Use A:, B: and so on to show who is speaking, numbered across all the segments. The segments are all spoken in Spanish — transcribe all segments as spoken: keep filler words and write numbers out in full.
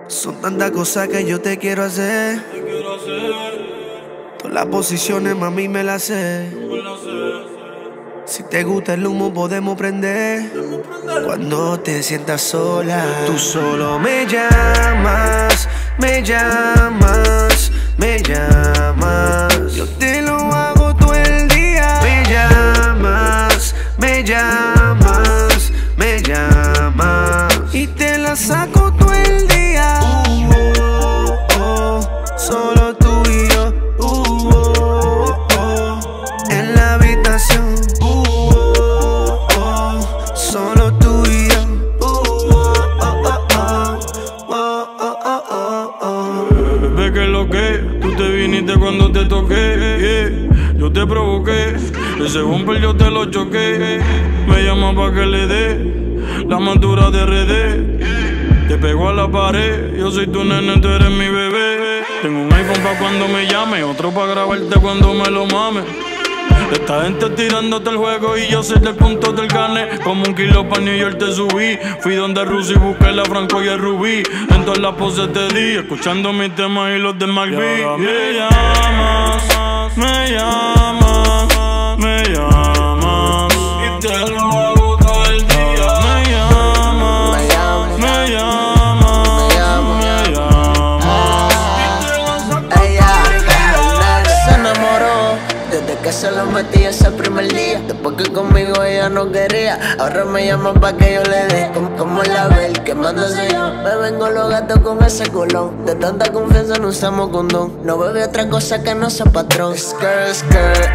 A: Son tantas cosas que yo te quiero hacer.
B: Te quiero hacer.
A: Todas las posiciones, mami, me las sé.
B: Me la sé.
A: Si te gusta el humo, podemos prender. Cuando te sientas sola, tú solo me llamas, me llamas, me llamas. Yo te lo hago todo el día. Me llamas, me llamas, me llamas. Y te la saco todo el día. Uh, oh, oh, solo tú y yo. Uh, oh, oh, en la habitación. Uh, oh, oh, solo tú y yo. Uh, oh, oh, oh, oh, oh, oh, oh, oh.
B: Bebé, que lo que tú te viniste cuando te toqué, yeah. Yo te provoqué, ese bumper yo te lo choqué. Me llama pa' que le dé la madura de R D. Te pego a la pared, yo soy tu nene, tú eres mi bebé. Tengo un iPhone pa' cuando me llame, otro pa' grabarte cuando me lo mame. Esta gente tirándote el juego y yo soy del punto del gane. Como un kilo pa' New York te subí. Fui donde Rusi busqué la Franco y el Rubí. En todas las poses te di, escuchando mis temas y los de Malví. Me llamas, me llamas, me llamas y te lo hago todo el día. Me llamas, me llamas, me llamas, me llamas y te lo saco todo el día.
C: Se enamoró desde que se lo metí ese primer día. Después que conmigo ella no quería, ahora me llama pa' que yo le dé. Como, como la Bel, que mándase yo. Me vengo los gatos con ese culón. De tanta confianza no usamos condón. No bebe otra cosa que no sea patrón. Skirt, skirt.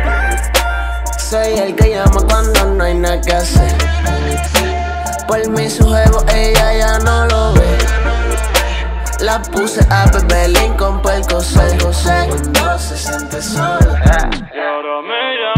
C: Soy el que llama cuando no hay nada que hacer. Por mi su juego ella ya no lo ve. La puse a beber Lincoln por el coser. Cuando se siente sola
B: Y ahora me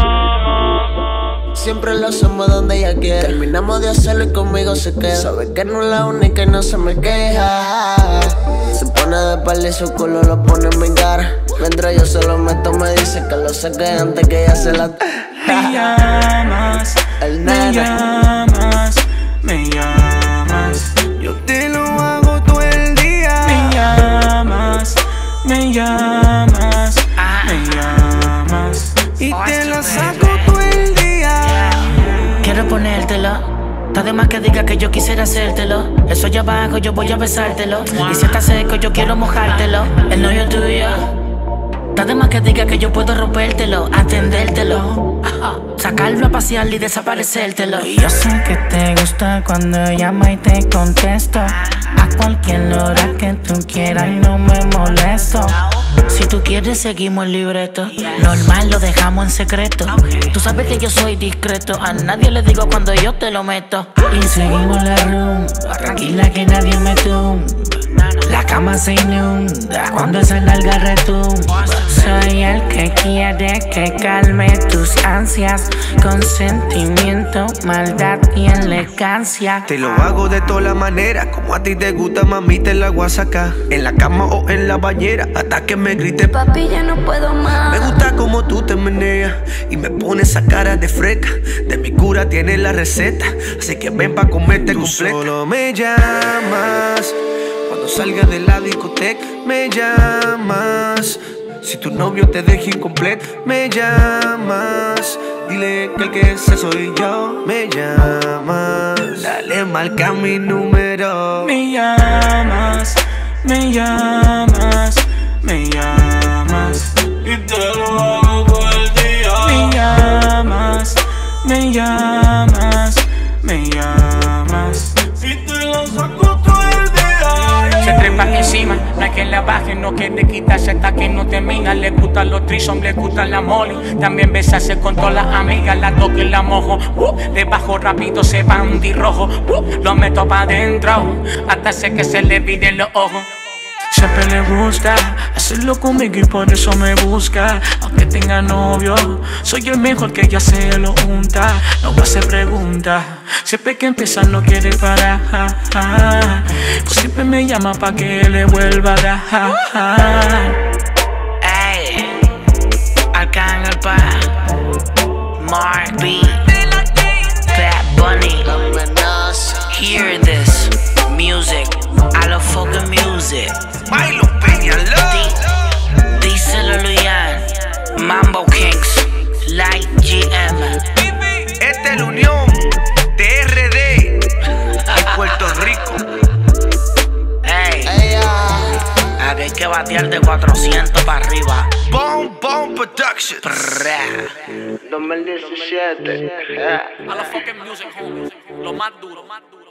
B: llamas.
C: siempre lo hacemos donde ella quiere. Terminamos de hacerlo y conmigo se queda. Sabe que no es la única y no se me queja. Se pone de espalda y su culo lo pone en mi cara. Mientras yo se lo meto me dice que lo saque antes que ella se la...
B: Me llamas,
C: El
B: me
C: nene.
B: llamas, me llamas.
A: Yo te lo hago todo el día.
B: Me llamas, me llamas, me llamas
A: Y te la saco todo el día.
D: Quiero ponértelo. Está de más que diga que yo quisiera hacértelo. Eso ya abajo yo voy a besártelo. Y si está seco yo quiero mojártelo. El novio tuyo. Está de más que diga que yo puedo rompértelo, atendértelo, sacarlo a pasear y desaparecértelo. Y yo sé que te gusta cuando llama y te contesto a cualquier hora que tú quieras y no me molesto. Si tú quieres seguimos el libreto, normal lo dejamos en secreto. Tú sabes que yo soy discreto, a nadie le digo cuando yo te lo meto. Y seguimos la room, tranquila que nadie me tumba. La cama se inunda cuando esa larga retumba. Soy el que quiere que calme tus ansias, con sentimiento, maldad y elegancia.
A: Te lo hago de todas las maneras, como a ti te gusta, mami, te la voy a sacar. En la cama o en la bañera, hasta que me grite.
E: Papi, ya no puedo más.
A: Me gusta como tú te meneas y me pones esa cara de fresca. De mi cura tienes la receta, así que ven pa' comerte completa. Tú solo me llamas cuando salgas de la discoteca. Me llamas si tu novio te deja incompleto. Me llamas, dile que el que ese soy yo. Me llamas, dale, marca mi número.
B: Me llamas, me llamas, me llamas y te lo hago todo el día. Me llamas, me llamas, me llamas y te lo saco todo el día.
F: Se trepa encima, no hay quien la baje, no quiere quitarse hasta que no termina. Le gustan los trisom, le gusta la molly. También besarse con todas las amigas, la toco y la mojo. Uh, le bajo rápido, se va un rojo. Uh, lo meto pa' adentro, hasta hace que se le viden los ojos. Siempre le gusta hacerlo conmigo y por eso me busca. Aunque tenga novio, soy el mejor que ella se lo unta. No va a hacer preguntas, siempre que empieza no quiere parar. Pues siempre me llama pa' que le vuelva a dar.
D: Ey, Arcángel Pa, Mark B, Bad Bunny. Hear this music, I love fucking music.
A: Bailo Peñaló.
D: Díselo Luyan, Mambo Kings, Light G M.
A: Esta es la unión de R D y Puerto Rico.
D: Ey,
C: Ey, ah.
D: aquí hay que batear de cuatrocientos para arriba.
A: Bomb Bomb Productions.
D: Prrra.
C: dos mil diecisiete.
F: A la fucking music, homie. Lo más duro, más duro.